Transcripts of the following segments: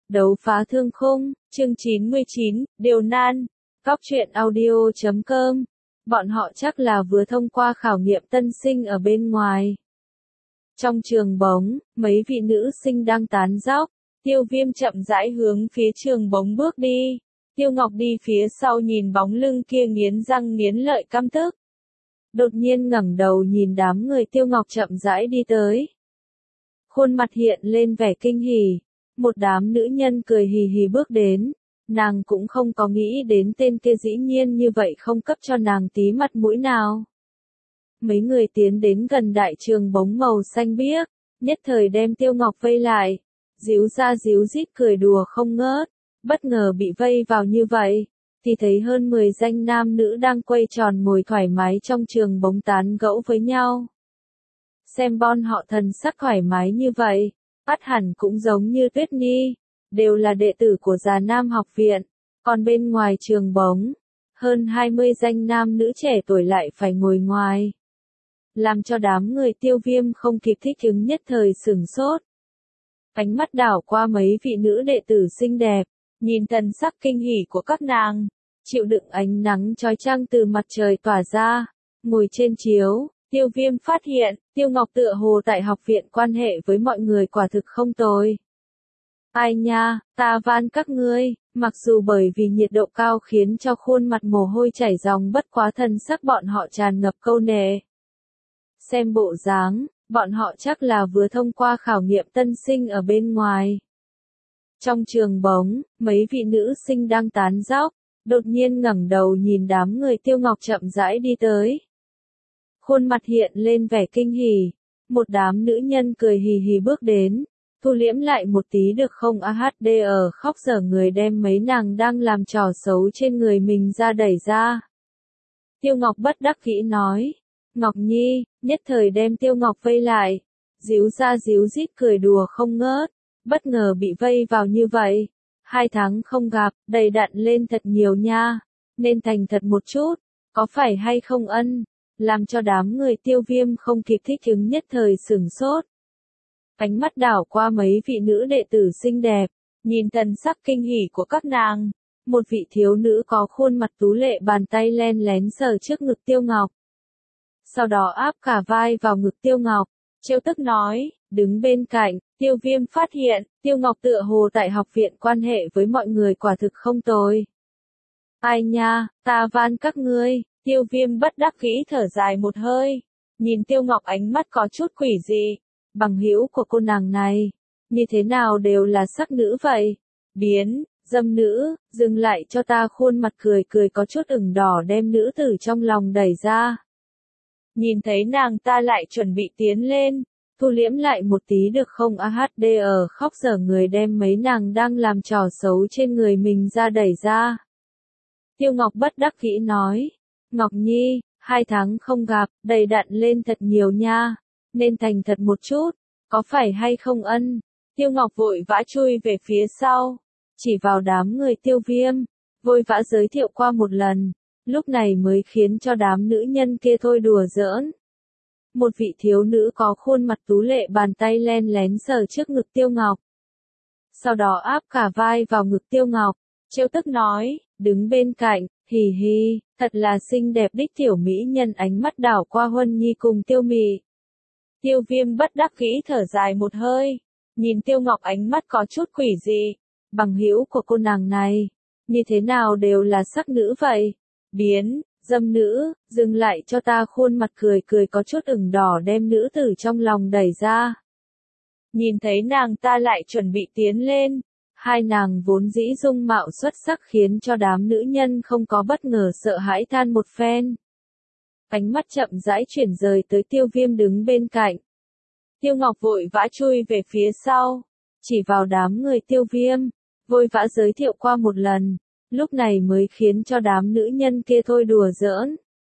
Đấu phá thương khung, chương 99, Điều nan. Cóc truyện audio.com. Bọn họ chắc là vừa thông qua khảo nghiệm tân sinh ở bên ngoài. Trong trường bóng, mấy vị nữ sinh đang tán dóc. Tiêu Viêm chậm rãi hướng phía trường bóng bước đi. Tiêu Ngọc đi phía sau nhìn bóng lưng kia nghiến răng nghiến lợi căm tức. Đột nhiên ngẩng đầu nhìn đám người Tiêu Ngọc chậm rãi đi tới. Khuôn mặt hiện lên vẻ kinh hỉ. Một đám nữ nhân cười hì hì bước đến. Nàng cũng không có nghĩ đến tên kia dĩ nhiên như vậy không cấp cho nàng tí mặt mũi nào. Mấy người tiến đến gần đại trường bóng màu xanh biếc, nhất thời đem Tiêu Ngọc vây lại. Díu ra díu dít cười đùa không ngớt, bất ngờ bị vây vào như vậy, thì thấy hơn 10 danh nam nữ đang quay tròn ngồi thoải mái trong trường bóng tán gẫu với nhau. Xem bọn họ thần sắc thoải mái như vậy, ắt hẳn cũng giống như Tuyết Nhi, đều là đệ tử của Già Nam học viện, còn bên ngoài trường bóng, hơn 20 danh nam nữ trẻ tuổi lại phải ngồi ngoài. Làm cho đám người Tiêu Viêm không kịp thích ứng nhất thời sửng sốt. Ánh mắt đảo qua mấy vị nữ đệ tử xinh đẹp, nhìn thần sắc kinh hỉ của các nàng, chịu đựng ánh nắng chói chang từ mặt trời tỏa ra, ngồi trên chiếu, Tiêu Viêm phát hiện, Tiêu Ngọc tựa hồ tại học viện quan hệ với mọi người quả thực không tồi. Ai nha, ta van các ngươi, mặc dù bởi vì nhiệt độ cao khiến cho khuôn mặt mồ hôi chảy ròng bất quá thần sắc bọn họ tràn ngập câu nệ. Xem bộ dáng, bọn họ chắc là vừa thông qua khảo nghiệm tân sinh ở bên ngoài. Trong trường bóng, mấy vị nữ sinh đang tán dóc, đột nhiên ngẩng đầu nhìn đám người Tiêu Ngọc chậm rãi đi tới. Khuôn mặt hiện lên vẻ kinh hỉ, một đám nữ nhân cười hì hì bước đến, thu liễm lại một tí được không AHD ở khóc dở người đem mấy nàng đang làm trò xấu trên người mình ra đẩy ra. Tiêu Ngọc bất đắc dĩ nói, Ngọc Nhi, nhất thời đem Tiêu Ngọc vây lại, díu ra díu dít cười đùa không ngớt, bất ngờ bị vây vào như vậy. 2 tháng không gặp, đầy đặn lên thật nhiều nha, nên thành thật một chút, có phải hay không ân, làm cho đám người Tiêu Viêm không kịp thích ứng nhất thời sửng sốt. Ánh mắt đảo qua mấy vị nữ đệ tử xinh đẹp, nhìn thần sắc kinh hỉ của các nàng, một vị thiếu nữ có khuôn mặt tú lệ bàn tay len lén sờ trước ngực Tiêu Ngọc. Sau đó áp cả vai vào ngực Tiêu Ngọc, trêu tức nói, đứng bên cạnh, Tiêu Viêm phát hiện, Tiêu Ngọc tựa hồ tại học viện quan hệ với mọi người quả thực không tồi. Ai nha, ta van các ngươi, Tiêu Viêm bất đắc dĩ thở dài một hơi, nhìn Tiêu Ngọc ánh mắt có chút quỷ dị, bằng hữu của cô nàng này, như thế nào đều là sắc nữ vậy, biến, dâm nữ, dừng lại cho ta khuôn mặt cười cười có chút ửng đỏ đem nữ tử trong lòng đẩy ra. Nhìn thấy nàng ta lại chuẩn bị tiến lên, thu liễm lại một tí được không AHD ở khóc dở người đem mấy nàng đang làm trò xấu trên người mình ra đẩy ra. Tiêu Ngọc bất đắc dĩ nói, Ngọc Nhi, 2 tháng không gặp, đầy đặn lên thật nhiều nha, nên thành thật một chút, có phải hay không ân? Tiêu Ngọc vội vã chui về phía sau, chỉ vào đám người Tiêu Viêm, vội vã giới thiệu qua một lần. Lúc này mới khiến cho đám nữ nhân kia thôi đùa giỡn. Một vị thiếu nữ có khuôn mặt tú lệ bàn tay len lén sờ trước ngực Tiêu Ngọc. Sau đó áp cả vai vào ngực Tiêu Ngọc, trêu tức nói, đứng bên cạnh, hì hì, thật là xinh đẹp đích tiểu mỹ nhân ánh mắt đảo qua Huân Nhi cùng Tiêu Mị. Tiêu Viêm bất đắc dĩ thở dài một hơi, nhìn Tiêu Ngọc ánh mắt có chút quỷ dị, bằng hữu của cô nàng này, như thế nào đều là sắc nữ vậy. Biến, dâm nữ, dừng lại cho ta khuôn mặt cười cười có chút ửng đỏ đem nữ tử trong lòng đẩy ra. Nhìn thấy nàng ta lại chuẩn bị tiến lên, hai nàng vốn dĩ dung mạo xuất sắc khiến cho đám nữ nhân không có bất ngờ sợ hãi than một phen. Ánh mắt chậm rãi chuyển rời tới Tiêu Viêm đứng bên cạnh. Tiêu Ngọc vội vã chui về phía sau, chỉ vào đám người Tiêu Viêm, vội vã giới thiệu qua một lần. Lúc này mới khiến cho đám nữ nhân kia thôi đùa giỡn.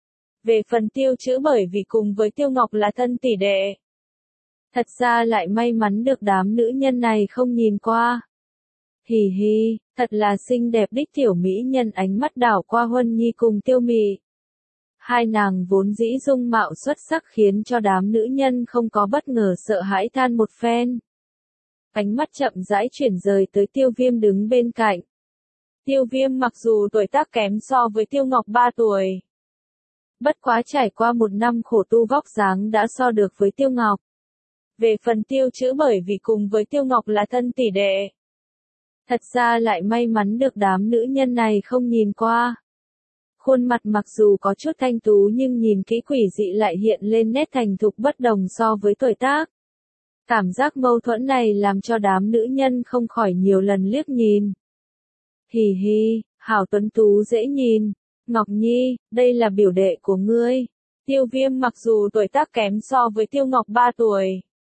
Về phần Tiêu Chữ bởi vì cùng với Tiêu Ngọc là thân tỷ đệ. Thật ra lại may mắn được đám nữ nhân này không nhìn qua. Hì hì, thật là xinh đẹp đích tiểu mỹ nhân ánh mắt đảo qua Huân Nhi cùng Tiêu Mị. Hai nàng vốn dĩ dung mạo xuất sắc khiến cho đám nữ nhân không có bất ngờ sợ hãi than một phen. Ánh mắt chậm rãi chuyển rời tới Tiêu Viêm đứng bên cạnh. Tiêu Viêm mặc dù tuổi tác kém so với Tiêu Ngọc 3 tuổi. Bất quá trải qua một năm khổ tu vóc dáng đã so được với Tiêu Ngọc. Về phần Tiêu Chữ bởi vì cùng với Tiêu Ngọc là thân tỷ đệ. Thật ra lại may mắn được đám nữ nhân này không nhìn qua. Khuôn mặt mặc dù có chút thanh tú nhưng nhìn kỹ quỷ dị lại hiện lên nét thành thục bất đồng so với tuổi tác. Cảm giác mâu thuẫn này làm cho đám nữ nhân không khỏi nhiều lần liếc nhìn. Hì hì, hảo tuấn tú dễ nhìn. Ngọc Nhi, đây là biểu đệ của ngươi. Tiêu Viêm mặc dù tuổi tác kém so với Tiêu Ngọc 3 tuổi.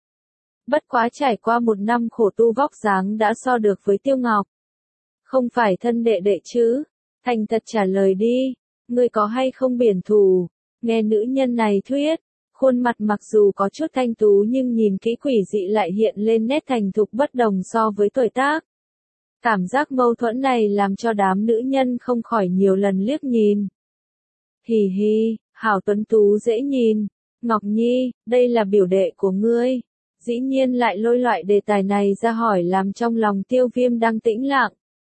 Bất quá trải qua một năm khổ tu vóc dáng đã so được với Tiêu Ngọc. Không phải thân đệ đệ chứ? Thành thật trả lời đi, ngươi có hay không biển thù? Nghe nữ nhân này thuyết, khuôn mặt mặc dù có chút thanh tú nhưng nhìn kỹ quỷ dị lại hiện lên nét thành thục bất đồng so với tuổi tác. Cảm giác mâu thuẫn này làm cho đám nữ nhân không khỏi nhiều lần liếc nhìn. Hì hì, hảo tuấn tú dễ nhìn. Ngọc Nhi, đây là biểu đệ của ngươi. Dĩ nhiên lại lôi loại đề tài này ra hỏi làm trong lòng Tiêu Viêm đang tĩnh lặng.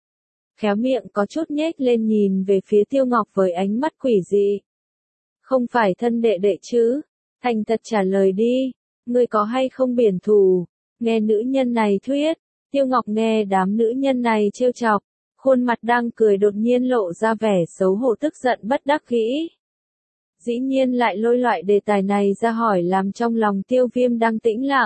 Khéo miệng có chút nhếch lên nhìn về phía Tiêu Ngọc với ánh mắt quỷ dị. Không phải thân đệ đệ chứ? Thành thật trả lời đi, ngươi có hay không biển thù? Nghe nữ nhân này thuyết, Tiêu Ngọc nghe đám nữ nhân này trêu chọc, khuôn mặt đang cười đột nhiên lộ ra vẻ xấu hổ tức giận bất đắc dĩ. Dĩ nhiên lại lôi loại đề tài này ra hỏi làm trong lòng Tiêu Viêm đang tĩnh lặng.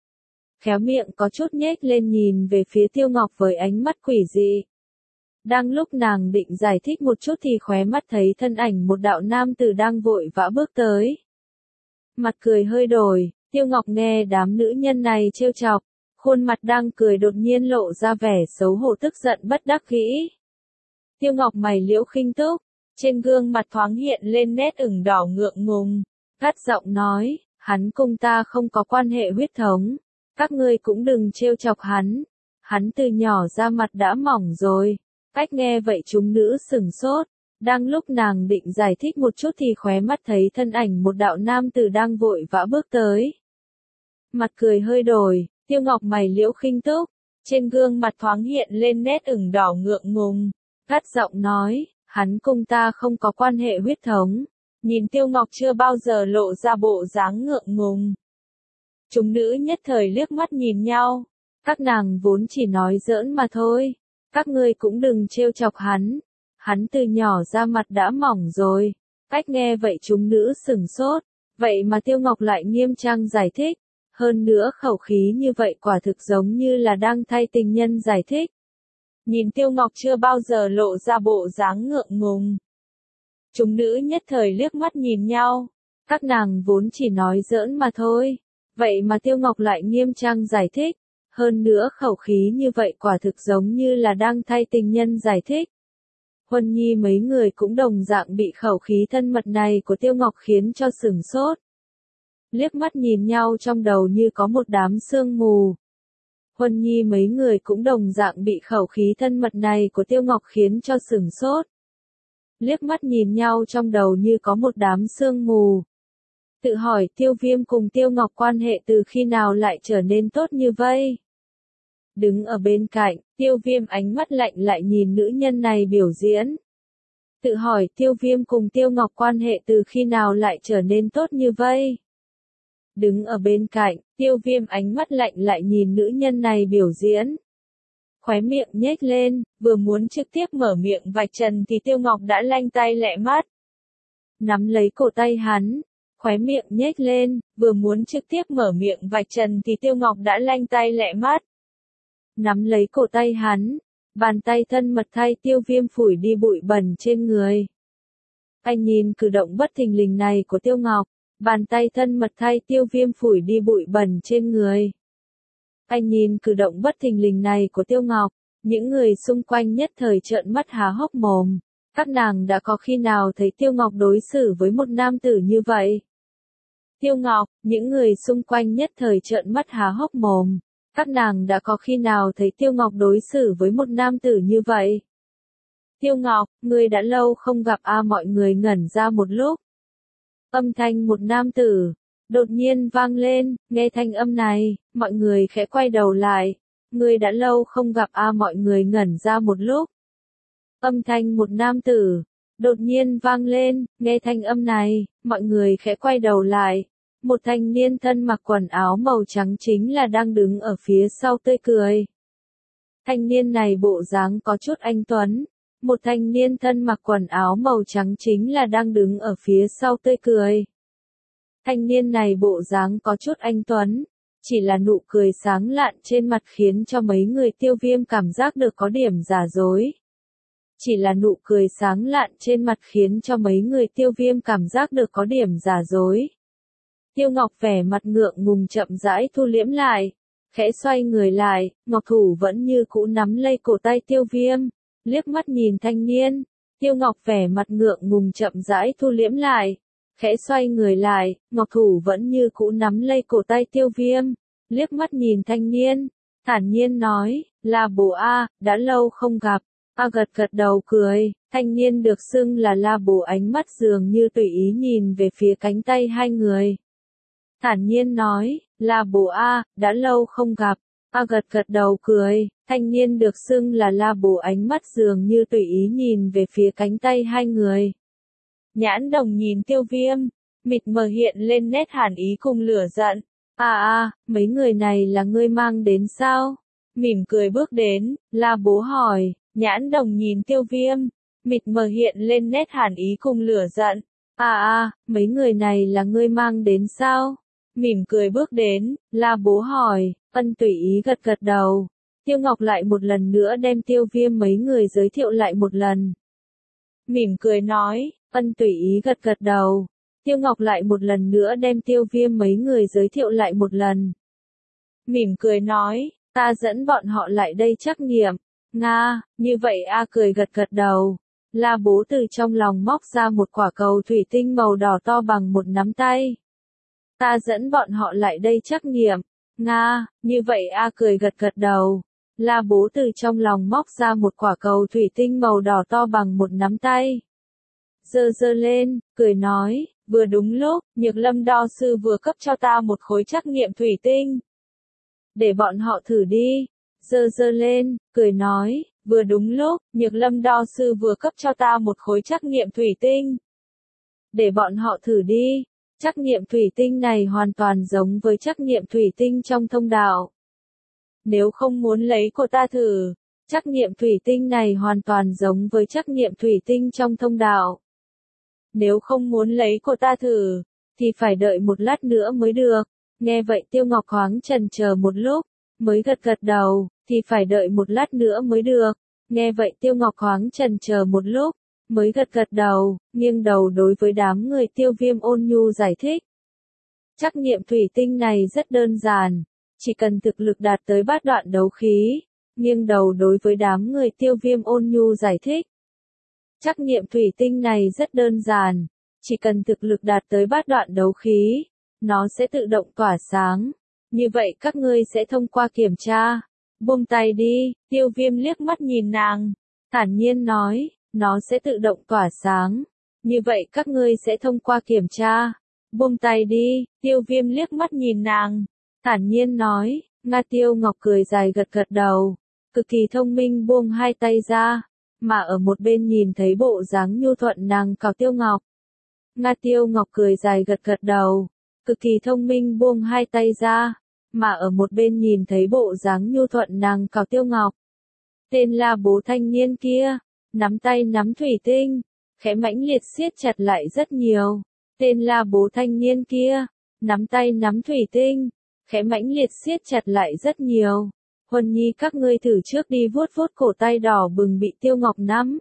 Khéo miệng có chút nhếch lên nhìn về phía Tiêu Ngọc với ánh mắt quỷ dị. Đang lúc nàng định giải thích một chút thì khóe mắt thấy thân ảnh một đạo nam tử đang vội vã bước tới. Mặt cười hơi đổi, Tiêu Ngọc nghe đám nữ nhân này trêu chọc, khuôn mặt đang cười đột nhiên lộ ra vẻ xấu hổ tức giận bất đắc dĩ. Tiêu Ngọc mày liễu khinh túc, trên gương mặt thoáng hiện lên nét ửng đỏ ngượng ngùng, gắt giọng nói, hắn cùng ta không có quan hệ huyết thống, các ngươi cũng đừng trêu chọc hắn từ nhỏ ra mặt đã mỏng rồi. Cách nghe vậy chúng nữ sửng sốt, đang lúc nàng định giải thích một chút thì khóe mắt thấy thân ảnh một đạo nam tử đang vội vã bước tới. Mặt cười hơi đổi, Tiêu Ngọc mày liễu khinh túc, trên gương mặt thoáng hiện lên nét ửng đỏ ngượng ngùng, gắt giọng nói, hắn cùng ta không có quan hệ huyết thống. Nhìn Tiêu Ngọc chưa bao giờ lộ ra bộ dáng ngượng ngùng. Chúng nữ nhất thời liếc mắt nhìn nhau, các nàng vốn chỉ nói giỡn mà thôi. Các ngươi cũng đừng trêu chọc hắn từ nhỏ ra mặt đã mỏng rồi. Cách nghe vậy chúng nữ sửng sốt, vậy mà Tiêu Ngọc lại nghiêm trang giải thích, hơn nữa khẩu khí như vậy quả thực giống như là đang thay tình nhân giải thích. Nhìn Tiêu Ngọc chưa bao giờ lộ ra bộ dáng ngượng ngùng. Chúng nữ nhất thời liếc mắt nhìn nhau, các nàng vốn chỉ nói giỡn mà thôi, vậy mà Tiêu Ngọc lại nghiêm trang giải thích. Hơn nữa khẩu khí như vậy quả thực giống như là đang thay tình nhân giải thích. Huân Nhi mấy người cũng đồng dạng bị khẩu khí thân mật này của Tiêu Ngọc khiến cho sửng sốt. Liếc mắt nhìn nhau trong đầu như có một đám sương mù. Huân Nhi mấy người cũng đồng dạng bị khẩu khí thân mật này của Tiêu Ngọc khiến cho sửng sốt. Liếc mắt nhìn nhau trong đầu như có một đám sương mù. Tự hỏi Tiêu Viêm cùng Tiêu Ngọc quan hệ từ khi nào lại trở nên tốt như vậy? Đứng ở bên cạnh, Tiêu Viêm ánh mắt lạnh lại nhìn nữ nhân này biểu diễn. Tự hỏi Tiêu Viêm cùng Tiêu Ngọc quan hệ từ khi nào lại trở nên tốt như vậy? Đứng ở bên cạnh, Tiêu Viêm ánh mắt lạnh lại nhìn nữ nhân này biểu diễn. Khóe miệng nhếch lên, vừa muốn trực tiếp mở miệng vạch trần thì Tiêu Ngọc đã lanh tay lẹ mắt. Nắm lấy cổ tay hắn, khóe miệng nhếch lên, vừa muốn trực tiếp mở miệng vạch trần thì Tiêu Ngọc đã lanh tay lẹ mắt. Nắm lấy cổ tay hắn, bàn tay thân mật thay Tiêu Viêm phủi đi bụi bẩn trên người. Anh nhìn cử động bất thình lình này của Tiêu Ngọc, bàn tay thân mật thay Tiêu Viêm phủi đi bụi bẩn trên người. Anh nhìn cử động bất thình lình này của Tiêu Ngọc, những người xung quanh nhất thời trợn mắt há hốc mồm. Các nàng đã có khi nào thấy Tiêu Ngọc đối xử với một nam tử như vậy? Tiêu Ngọc, những người xung quanh nhất thời trợn mắt há hốc mồm. Các nàng đã có khi nào thấy Tiêu Ngọc đối xử với một nam tử như vậy? Tiêu Ngọc, ngươi đã lâu không gặp mọi người ngẩn ra một lúc. Âm thanh một nam tử đột nhiên vang lên, nghe thanh âm này, mọi người khẽ quay đầu lại, Ngươi đã lâu không gặp mọi người ngẩn ra một lúc. Âm thanh một nam tử đột nhiên vang lên, nghe thanh âm này, mọi người khẽ quay đầu lại. Một thanh niên thân mặc quần áo màu trắng chính là đang đứng ở phía sau tươi cười. Thanh niên này bộ dáng có chút anh tuấn. Một thanh niên thân mặc quần áo màu trắng chính là đang đứng ở phía sau tươi cười. Thanh niên này bộ dáng có chút anh tuấn. Chỉ là nụ cười sáng lạn trên mặt khiến cho mấy người Tiêu Viêm cảm giác được có điểm giả dối. Chỉ là nụ cười sáng lạn trên mặt khiến cho mấy người Tiêu Viêm cảm giác được có điểm giả dối. Tiêu Ngọc vẻ mặt ngượng ngùng chậm rãi thu liễm lại, khẽ xoay người lại, ngọc thủ vẫn như cũ nắm lấy cổ tay Tiêu Viêm, liếc mắt nhìn thanh niên. Tiêu Ngọc vẻ mặt ngượng ngùng chậm rãi thu liễm lại, khẽ xoay người lại, ngọc thủ vẫn như cũ nắm lấy cổ tay Tiêu Viêm, liếc mắt nhìn thanh niên, thản nhiên nói, là bố đã lâu không gặp. Gật gật đầu cười, thanh niên được xưng là La Bố ánh mắt dường như tùy ý nhìn về phía cánh tay hai người. Thản nhiên nói, La Bố đã lâu không gặp. Gật gật đầu cười, thanh niên được xưng là La Bố ánh mắt dường như tùy ý nhìn về phía cánh tay hai người. Nhãn đồng nhìn Tiêu Viêm, mịt mờ hiện lên nét hàn ý cùng lửa giận. Mấy người này là ngươi mang đến sao? Mỉm cười bước đến, La Bố hỏi. Nhãn đồng nhìn Tiêu Viêm, mịt mờ hiện lên nét hàn ý cùng lửa giận. Mấy người này là ngươi mang đến sao? Mỉm cười bước đến, La Bố hỏi, Ân tùy ý gật gật đầu. Tiêu Ngọc lại một lần nữa đem Tiêu Viêm mấy người giới thiệu lại một lần. Mỉm cười nói, Ân tùy ý gật gật đầu. Tiêu Ngọc lại một lần nữa đem Tiêu Viêm mấy người giới thiệu lại một lần. Mỉm cười nói, ta dẫn bọn họ lại đây trắc nghiệm. Như vậy cười gật gật đầu. La Bố từ trong lòng móc ra một quả cầu thủy tinh màu đỏ to bằng một nắm tay. Ta dẫn bọn họ lại đây trắc nghiệm. Như vậy cười gật gật đầu. La Bố từ trong lòng móc ra một quả cầu thủy tinh màu đỏ to bằng một nắm tay. Giơ lên, cười nói, vừa đúng lúc, Nhược Lâm đo sư vừa cấp cho ta một khối trắc nghiệm thủy tinh. Để bọn họ thử đi. Giơ lên, cười nói, vừa đúng lúc, Nhược Lâm đo sư vừa cấp cho ta một khối trắc nghiệm thủy tinh. Để bọn họ thử đi. Trắc nghiệm thủy tinh này hoàn toàn giống với trắc nghiệm thủy tinh trong thông đạo. Nếu không muốn lấy của ta thử, trắc nghiệm thủy tinh này hoàn toàn giống với trắc nghiệm thủy tinh trong thông đạo. Nếu không muốn lấy của ta thử, thì phải đợi một lát nữa mới được. Nghe vậy Tiêu Ngọc thoáng chần chờ một lúc, mới gật gật đầu, thì phải đợi một lát nữa mới được. Nghe vậy Tiêu Ngọc thoáng chần chờ một lúc, mới gật gật đầu, nghiêng đầu đối với đám người Tiêu Viêm ôn nhu giải thích. Trắc nghiệm thủy tinh này rất đơn giản, chỉ cần thực lực đạt tới bát đoạn đấu khí. Nghiêng đầu đối với đám người Tiêu Viêm ôn nhu giải thích. Trắc nghiệm thủy tinh này rất đơn giản, chỉ cần thực lực đạt tới bát đoạn đấu khí, nó sẽ tự động tỏa sáng. Như vậy các ngươi sẽ thông qua kiểm tra. Buông tay đi, Tiêu Viêm liếc mắt nhìn nàng, thản nhiên nói, nó sẽ tự động tỏa sáng. Như vậy các ngươi sẽ thông qua kiểm tra. Buông tay đi, Tiêu Viêm liếc mắt nhìn nàng, thản nhiên nói. Tiêu Ngọc cười dài gật gật đầu, cực kỳ thông minh buông hai tay ra, mà ở một bên nhìn thấy bộ dáng nhu thuận nàng cào Tiêu Ngọc. Tiêu Ngọc cười dài gật gật đầu, cực kỳ thông minh buông hai tay ra, mà ở một bên nhìn thấy bộ dáng nhu thuận nàng cào Tiêu Ngọc. Tên La Bố thanh niên kia, nắm tay nắm thủy tinh, khẽ mãnh liệt siết chặt lại rất nhiều. Tên La Bố thanh niên kia, nắm tay nắm thủy tinh, khẽ mãnh liệt siết chặt lại rất nhiều. Huân Nhi các ngươi thử trước đi vuốt vuốt cổ tay đỏ bừng bị Tiêu Ngọc nắm.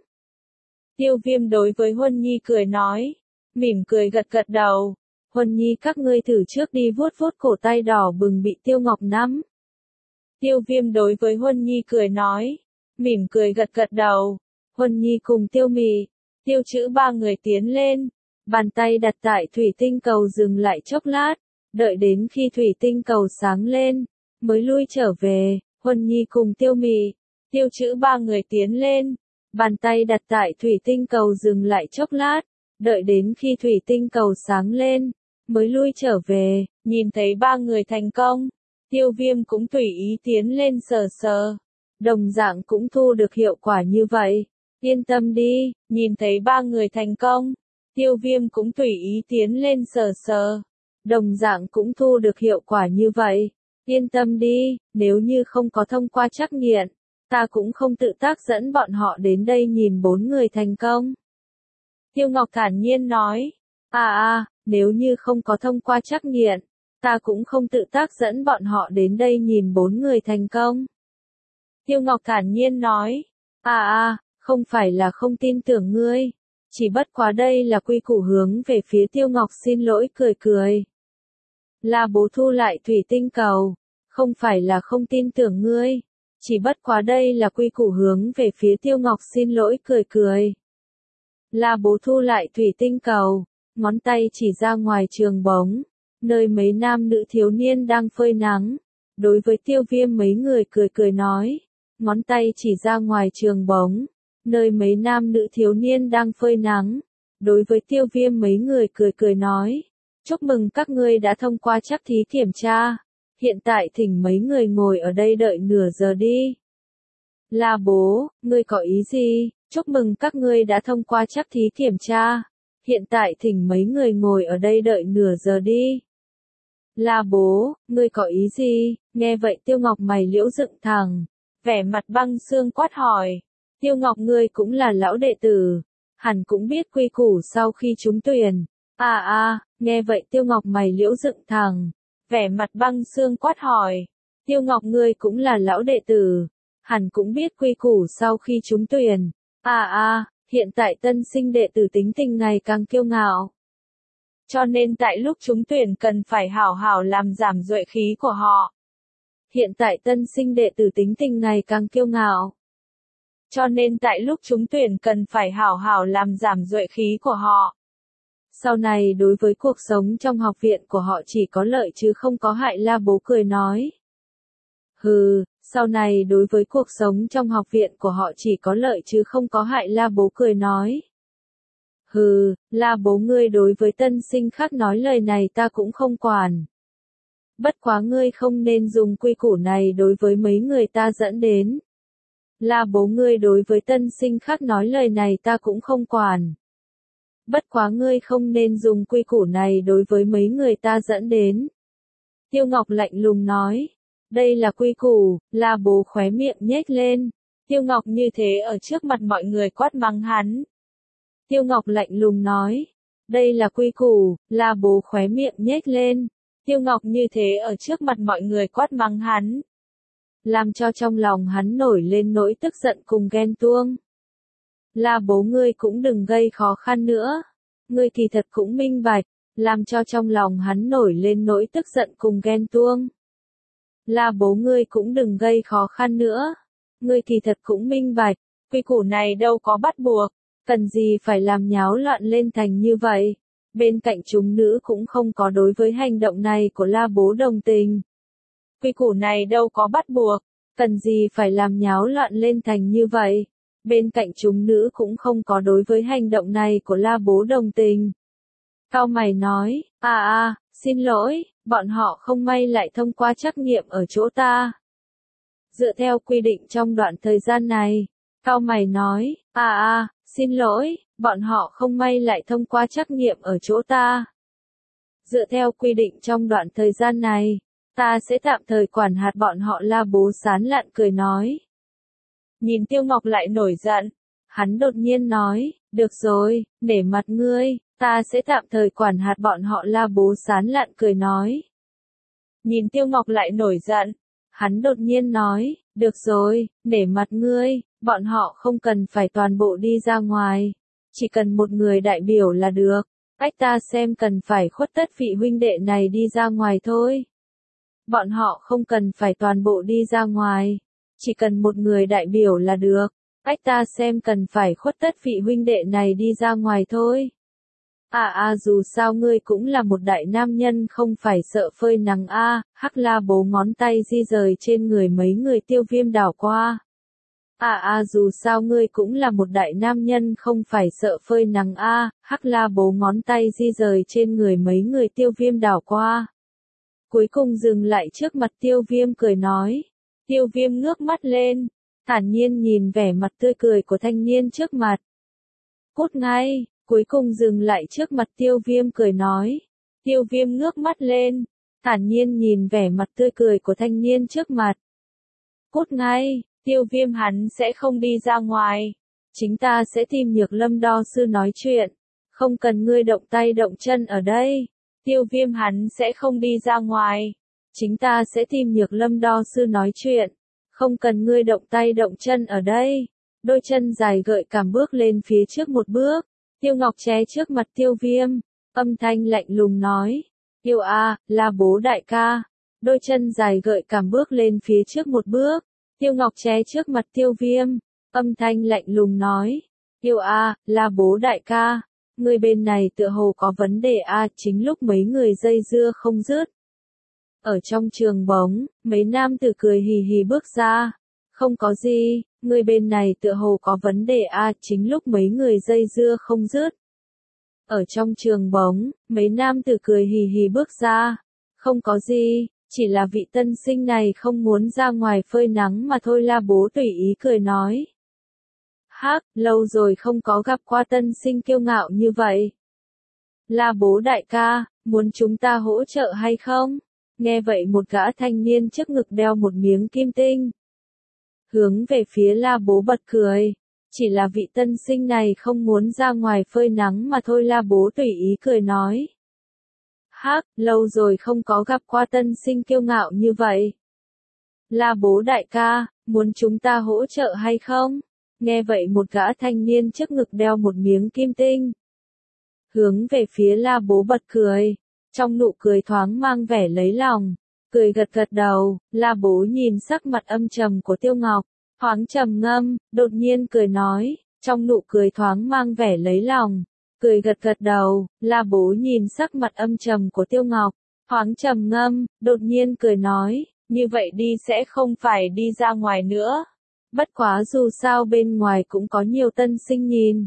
Tiêu Viêm đối với Huân Nhi cười nói, mỉm cười gật gật đầu. Huân Nhi các ngươi thử trước đi vuốt vuốt cổ tay đỏ bừng bị Tiêu Ngọc nắm. Tiêu Viêm đối với Huân Nhi cười nói, mỉm cười gật gật đầu. Huân Nhi cùng Tiêu Mị, Tiêu Chữ ba người tiến lên, bàn tay đặt tại thủy tinh cầu dừng lại chốc lát, đợi đến khi thủy tinh cầu sáng lên, mới lui trở về. Huân Nhi cùng Tiêu Mị, Tiêu Chữ ba người tiến lên, bàn tay đặt tại thủy tinh cầu dừng lại chốc lát, đợi đến khi thủy tinh cầu sáng lên, mới lui trở về. Nhìn thấy ba người thành công, Tiêu Viêm cũng tùy ý tiến lên sờ sờ. Đồng dạng cũng thu được hiệu quả như vậy. Yên tâm đi, nhìn thấy ba người thành công. Tiêu Viêm cũng tùy ý tiến lên sờ sờ. Đồng dạng cũng thu được hiệu quả như vậy. Yên tâm đi, nếu như không có thông qua trắc nghiệm, ta cũng không tự tác dẫn bọn họ đến đây nhìn bốn người thành công. Tiêu Ngọc thản nhiên nói. Nếu như không có thông qua trắc nghiệm, ta cũng không tự tác dẫn bọn họ đến đây nhìn bốn người thành công. Tiêu Ngọc thản nhiên nói. Không phải là không tin tưởng ngươi. Chỉ bất quá đây là quy củ hướng về phía Tiêu Ngọc xin lỗi cười cười. La Bố thu lại thủy tinh cầu. Không phải là không tin tưởng ngươi. Chỉ bất quá đây là quy củ hướng về phía Tiêu Ngọc xin lỗi cười cười. La Bố thu lại thủy tinh cầu. Ngón tay chỉ ra ngoài trường bóng. Nơi mấy nam nữ thiếu niên đang phơi nắng. Đối với Tiêu Viêm mấy người cười cười nói. Ngón tay chỉ ra ngoài trường bóng. Nơi mấy nam nữ thiếu niên đang phơi nắng. Đối với Tiêu Viêm mấy người cười cười nói. Chúc mừng các ngươi đã thông qua trắc thí kiểm tra. Hiện tại thỉnh mấy người ngồi ở đây đợi nửa giờ đi. La Bố, ngươi có ý gì? Chúc mừng các ngươi đã thông qua trắc thí kiểm tra. Hiện tại thỉnh mấy người ngồi ở đây đợi nửa giờ đi. La Bố, ngươi có ý gì? Nghe vậy Tiêu Ngọc mày liễu dựng thẳng. Vẻ mặt băng xương quát hỏi. Tiêu Ngọc ngươi cũng là lão đệ tử. Hẳn cũng biết quy củ sau khi trúng tuyển. Nghe vậy Tiêu Ngọc mày liễu dựng thẳng. Vẻ mặt băng xương quát hỏi. Tiêu Ngọc ngươi cũng là lão đệ tử. Hẳn cũng biết quy củ sau khi trúng tuyển. Hiện tại tân sinh đệ tử tính tình ngày càng kiêu ngạo. Cho nên tại lúc trúng tuyển cần phải hảo hảo làm giảm duệ khí của họ. Hiện tại tân sinh đệ tử tính tình ngày càng kiêu ngạo. Cho nên tại lúc trúng tuyển cần phải hảo hảo làm giảm duệ khí của họ. Sau này đối với cuộc sống trong học viện của họ chỉ có lợi chứ không có hại, La Bố cười nói. Sau này đối với cuộc sống trong học viện của họ chỉ có lợi chứ không có hại, La Bố cười nói. La Bố ngươi đối với tân sinh khác nói lời này ta cũng không quản. Bất quá ngươi không nên dùng quy củ này đối với mấy người ta dẫn đến. La Bố ngươi đối với tân sinh khác nói lời này ta cũng không quản. Bất quá ngươi không nên dùng quy củ này đối với mấy người ta dẫn đến. Tiêu Ngọc lạnh lùng nói. Đây là quy củ. La Bố khóe miệng nhếch lên. Tiêu Ngọc như thế ở trước mặt mọi người quát mắng hắn. Tiêu Ngọc lạnh lùng nói. Đây là quy củ. La Bố khóe miệng nhếch lên. Tiêu Ngọc như thế ở trước mặt mọi người quát mắng hắn. Làm cho trong lòng hắn nổi lên nỗi tức giận cùng ghen tuông. La Bố ngươi cũng đừng gây khó khăn nữa. Ngươi kỳ thật cũng minh bạch. Làm cho trong lòng hắn nổi lên nỗi tức giận cùng ghen tuông. La Bố ngươi cũng đừng gây khó khăn nữa. Ngươi kỳ thật cũng minh bạch. Quy củ này đâu có bắt buộc. Cần gì phải làm nháo loạn lên thành như vậy. Bên cạnh chúng nữ cũng không có đối với hành động này của La Bố đồng tình. Quy củ này đâu có bắt buộc. Cần gì phải làm nháo loạn lên thành như vậy. Bên cạnh chúng nữ cũng không có đối với hành động này của La Bố đồng tình. Cao mày nói, xin lỗi, bọn họ không may lại thông qua trắc nghiệm ở chỗ ta. Dựa theo quy định trong đoạn thời gian này, Cao mày nói, xin lỗi, bọn họ không may lại thông qua trắc nghiệm ở chỗ ta. Dựa theo quy định trong đoạn thời gian này, ta sẽ tạm thời quản hạt bọn họ. La Bố sán lạn cười nói. Nhìn Tiêu Ngọc lại nổi giận, hắn đột nhiên nói, được rồi, nể mặt ngươi, ta sẽ tạm thời quản hạt bọn họ. La Bố sán lạn cười nói. Nhìn Tiêu Ngọc lại nổi giận, hắn đột nhiên nói, được rồi, nể mặt ngươi, bọn họ không cần phải toàn bộ đi ra ngoài, chỉ cần một người đại biểu là được. Ta xem cần phải khuất tất vị huynh đệ này đi ra ngoài thôi. Bọn họ không cần phải toàn bộ đi ra ngoài, chỉ cần một người đại biểu là được. Ta xem cần phải khuất tất vị huynh đệ này đi ra ngoài thôi. Dù sao ngươi cũng là một đại nam nhân không phải sợ phơi nắng Hắc La Bố ngón tay di rời trên người mấy người Tiêu Viêm đảo qua. Dù sao ngươi cũng là một đại nam nhân không phải sợ phơi nắng Hắc La Bố ngón tay di rời trên người mấy người Tiêu Viêm đảo qua. cuối cùng dừng lại trước mặt Tiêu Viêm cười nói. Tiêu Viêm ngước mắt lên, thản nhiên nhìn vẻ mặt tươi cười của thanh niên trước mặt. Cút ngay, cuối cùng dừng lại trước mặt Tiêu Viêm cười nói. Tiêu Viêm ngước mắt lên, thản nhiên nhìn vẻ mặt tươi cười của thanh niên trước mặt. Cút ngay, Tiêu Viêm hắn sẽ không đi ra ngoài. Chính ta sẽ tìm Nhược Lâm đo sư nói chuyện. Không cần ngươi động tay động chân ở đây. Tiêu Viêm hắn sẽ không đi ra ngoài. Chính ta sẽ tìm Nhược Lâm đo sư nói chuyện. Không cần ngươi động tay động chân ở đây. Đôi chân dài gợi cảm bước lên phía trước một bước. Tiêu Ngọc ché trước mặt Tiêu Viêm. Âm thanh lạnh lùng nói. Tiêu A, là bố đại ca. Đôi chân dài gợi cảm bước lên phía trước một bước. Tiêu Ngọc ché trước mặt Tiêu Viêm. Âm thanh lạnh lùng nói. Tiêu A, là bố đại ca. Người bên này tựa hồ có vấn đề A, chính lúc mấy người dây dưa không dứt. Ở trong trường bóng, mấy nam tử cười hì hì bước ra. Không có gì, người bên này tựa hồ có vấn đề A, chính lúc mấy người dây dưa không dứt. Ở trong trường bóng, mấy nam tử cười hì hì bước ra. Không có gì, chỉ là vị tân sinh này không muốn ra ngoài phơi nắng mà thôi. La Bố tùy ý cười nói. Hắc, lâu rồi không có gặp qua tân sinh kiêu ngạo như vậy. La Bố đại ca, muốn chúng ta hỗ trợ hay không? Nghe vậy một gã thanh niên trước ngực đeo một miếng kim tinh. Hướng về phía La Bố bật cười. Chỉ là vị tân sinh này không muốn ra ngoài phơi nắng mà thôi. La Bố tùy ý cười nói. Hắc, lâu rồi không có gặp qua tân sinh kiêu ngạo như vậy. La Bố đại ca, muốn chúng ta hỗ trợ hay không? Nghe vậy một gã thanh niên trước ngực đeo một miếng kim tinh. Hướng về phía La Bố bật cười. Trong nụ cười thoáng mang vẻ lấy lòng. Cười gật gật đầu, La Bố nhìn sắc mặt âm trầm của Tiêu Ngọc. Thoáng trầm ngâm, đột nhiên cười nói. Trong nụ cười thoáng mang vẻ lấy lòng. Cười gật gật đầu, La Bố nhìn sắc mặt âm trầm của Tiêu Ngọc. Thoáng trầm ngâm, đột nhiên cười nói. Như vậy đi sẽ không phải đi ra ngoài nữa. Bất quá dù sao bên ngoài cũng có nhiều tân sinh nhìn.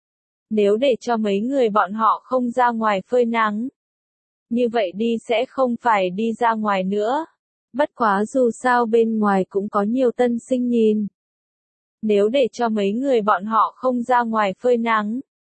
Nếu để cho mấy người bọn họ không ra ngoài phơi nắng. Như vậy đi sẽ không phải đi ra ngoài nữa. Bất quá dù sao bên ngoài cũng có nhiều tân sinh nhìn. Nếu để cho mấy người bọn họ không ra ngoài phơi nắng.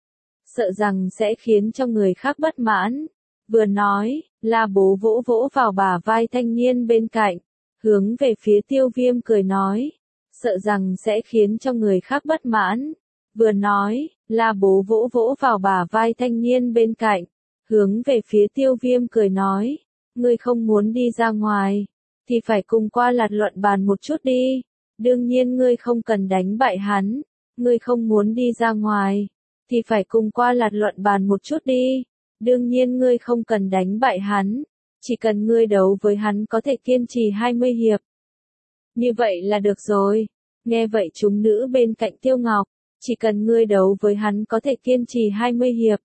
Sợ rằng sẽ khiến cho người khác bất mãn. Vừa nói, La Bố vỗ vỗ vào bả vai thanh niên bên cạnh. Hướng về phía Tiêu Viêm cười nói. Sợ rằng sẽ khiến cho người khác bất mãn. Vừa nói, La Bố vỗ vỗ vào bả vai thanh niên bên cạnh. Hướng về phía Tiêu Viêm cười nói. Ngươi không muốn đi ra ngoài. Thì phải cùng qua lạt luận bàn một chút đi. Đương nhiên ngươi không cần đánh bại hắn. Ngươi không muốn đi ra ngoài. Thì phải cùng qua lạt luận bàn một chút đi. Đương nhiên ngươi không cần đánh bại hắn. Chỉ cần ngươi đấu với hắn có thể kiên trì 20 hiệp. Như vậy là được rồi. Nghe vậy chúng nữ bên cạnh Tiêu Ngọc. Chỉ cần ngươi đấu với hắn có thể kiên trì 20 hiệp.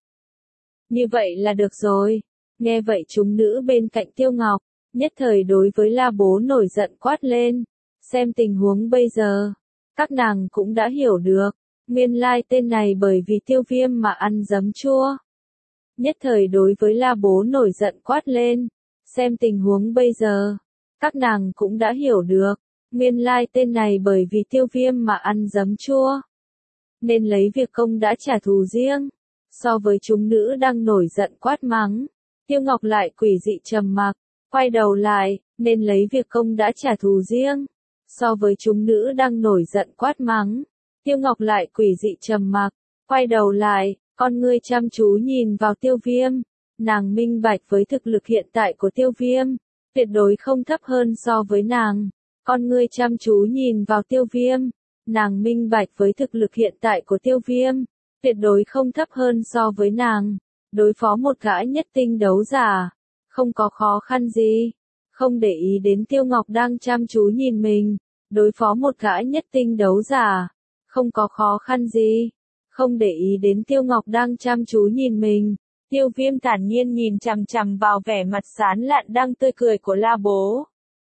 Như vậy là được rồi. Nghe vậy chúng nữ bên cạnh Tiêu Ngọc. Nhất thời đối với La Bố nổi giận quát lên. Xem tình huống bây giờ. Các nàng cũng đã hiểu được. Nguyên lai tên này bởi vì Tiêu Viêm mà ăn giấm chua. Nhất thời đối với La Bố nổi giận quát lên. Xem tình huống bây giờ. Các nàng cũng đã hiểu được. Nguyên lai tên này bởi vì Tiêu Viêm mà ăn giấm chua. Nên lấy việc công đã trả thù riêng. So với chúng nữ đang nổi giận quát mắng. Tiêu Ngọc lại quỷ dị trầm mặc. Quay đầu lại, nên lấy việc công đã trả thù riêng. So với chúng nữ đang nổi giận quát mắng. Tiêu Ngọc lại quỷ dị trầm mặc. Quay đầu lại, con ngươi chăm chú nhìn vào Tiêu Viêm. Nàng minh bạch với thực lực hiện tại của Tiêu Viêm. Tuyệt đối không thấp hơn so với nàng. Con ngươi chăm chú nhìn vào Tiêu Viêm. Nàng minh bạch với thực lực hiện tại của Tiêu Viêm. Tuyệt đối không thấp hơn so với nàng. Đối phó một gã nhất tinh đấu giả. Không có khó khăn gì. Không để ý đến Tiêu Ngọc đang chăm chú nhìn mình. Đối phó một gã nhất tinh đấu giả. Không có khó khăn gì. Không để ý đến Tiêu Ngọc đang chăm chú nhìn mình. Tiêu Viêm thản nhiên nhìn chằm chằm vào vẻ mặt sán lạn đang tươi cười của La Bố.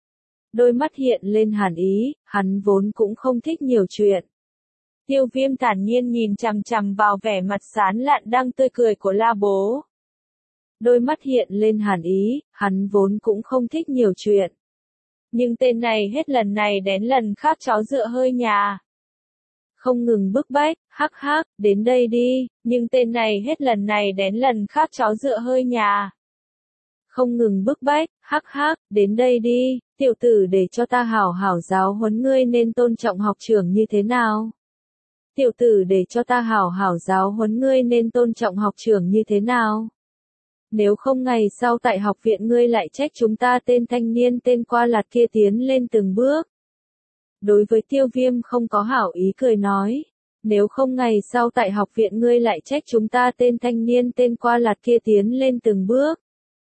Đôi mắt hiện lên hàn ý, hắn vốn cũng không thích nhiều chuyện. Tiêu Viêm thản nhiên nhìn chằm chằm vào vẻ mặt sán lạn đang tươi cười của La Bố. Đôi mắt hiện lên hàn ý, hắn vốn cũng không thích nhiều chuyện. Nhưng tên này hết lần này đến lần khác chó dựa hơi nhà. Không ngừng bức bách, hắc hắc, đến đây đi, nhưng tên này hết lần này đến lần khác chó dựa hơi nhà. Không ngừng bức bách, hắc hắc, đến đây đi, tiểu tử để cho ta hảo hảo giáo huấn ngươi nên tôn trọng học trưởng như thế nào. Tiểu tử để cho ta hảo hảo giáo huấn ngươi nên tôn trọng học trưởng như thế nào. Nếu không ngày sau tại học viện ngươi lại trách chúng ta tên thanh niên tên qua lạt kia tiến lên từng bước. Đối với Tiêu Viêm không có hảo ý cười nói. Nếu không ngày sau tại học viện ngươi lại trách chúng ta tên thanh niên tên qua lạt kia tiến lên từng bước.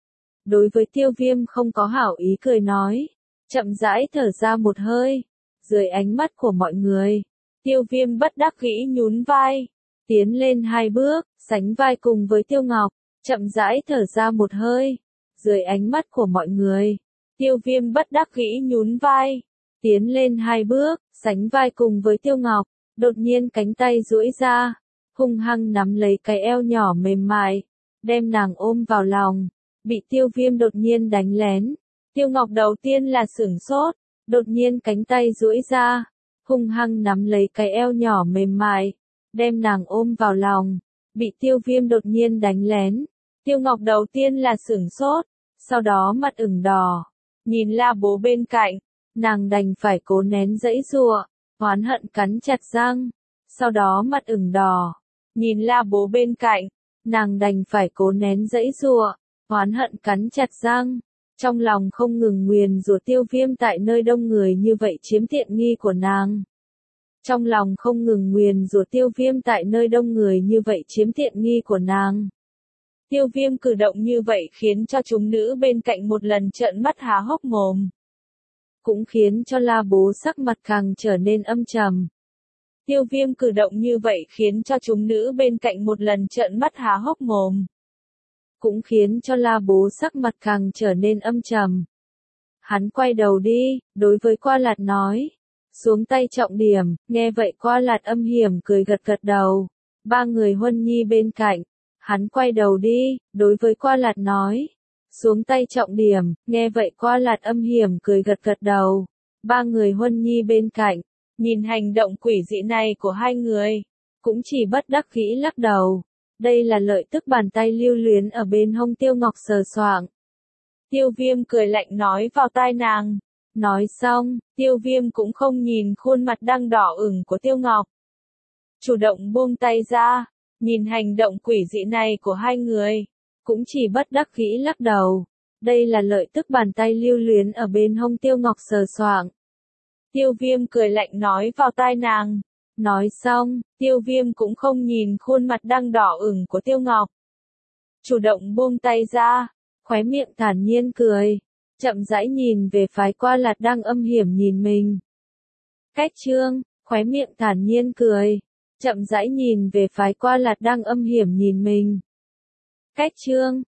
Đối với Tiêu Viêm không có hảo ý cười nói. Chậm rãi thở ra một hơi. Dưới ánh mắt của mọi người. Tiêu Viêm bất đắc dĩ nhún vai. Tiến lên 2 bước, sánh vai cùng với Tiêu Ngọc. Chậm rãi thở ra một hơi. Dưới ánh mắt của mọi người. Tiêu Viêm bất đắc dĩ nhún vai. Tiến lên 2 bước, sánh vai cùng với Tiêu Ngọc. Đột nhiên cánh tay duỗi ra. Hung hăng nắm lấy cái eo nhỏ mềm mại. Đem nàng ôm vào lòng. Bị Tiêu Viêm đột nhiên đánh lén. Tiêu Ngọc đầu tiên là sửng sốt. Đột nhiên cánh tay duỗi ra. Hung hăng nắm lấy cái eo nhỏ mềm mại. Đem nàng ôm vào lòng. Bị Tiêu Viêm đột nhiên đánh lén. Tiêu Ngọc đầu tiên là sửng sốt. Sau đó mặt ửng đỏ. Nhìn La Bố bên cạnh. Nàng đành phải cố nén giãy giụa. Oán hận cắn chặt răng. Sau đó mặt ửng đỏ. Nhìn La Bố bên cạnh. Nàng đành phải cố nén giãy giụa. Oán hận cắn chặt răng. Trong lòng không ngừng nguyền rủa Tiêu Viêm tại nơi đông người như vậy chiếm tiện nghi của nàng. Trong lòng không ngừng nguyền rủa Tiêu Viêm tại nơi đông người như vậy chiếm tiện nghi của nàng. Tiêu Viêm cử động như vậy khiến cho chúng nữ bên cạnh một lần trợn mắt há hốc mồm. Cũng khiến cho La Bố sắc mặt càng trở nên âm trầm. Tiêu Viêm cử động như vậy khiến cho chúng nữ bên cạnh một lần trợn mắt há hốc mồm. Cũng khiến cho La Bố sắc mặt càng trở nên âm trầm. Hắn quay đầu đi, đối với Qua Lạt nói. Xuống tay trọng điểm, nghe vậy Qua Lạt âm hiểm cười gật gật đầu. 3 người Huân Nhi bên cạnh. Hắn quay đầu đi, đối với Qua Lạt nói. Xuống tay trọng điểm, nghe vậy Qua Lạt âm hiểm cười gật gật đầu. 3 người Huân Nhi bên cạnh. Nhìn hành động quỷ dị này của 2 người. Cũng chỉ bất đắc dĩ lắc đầu. Đây là lợi tức bàn tay lưu luyến ở bên hông Tiêu Ngọc sờ soạng. Tiêu Viêm cười lạnh nói vào tai nàng. Nói xong, Tiêu Viêm cũng không nhìn khuôn mặt đang đỏ ửng của Tiêu Ngọc. Chủ động buông tay ra, nhìn hành động quỷ dị này của 2 người. Cũng chỉ bất đắc dĩ lắc đầu. Đây là lợi tức bàn tay lưu luyến ở bên hông Tiêu Ngọc sờ soạng. Tiêu Viêm cười lạnh nói vào tai nàng. Nói xong, Tiêu Viêm cũng không nhìn khuôn mặt đang đỏ ửng của Tiêu Ngọc. Chủ động buông tay ra, khóe miệng thản nhiên cười. Chậm rãi nhìn về phái Qua Lạt đang âm hiểm nhìn mình. Cách chương, khóe miệng thản nhiên cười. Chậm rãi nhìn về phái Qua Lạt đang âm hiểm nhìn mình. Cách chương.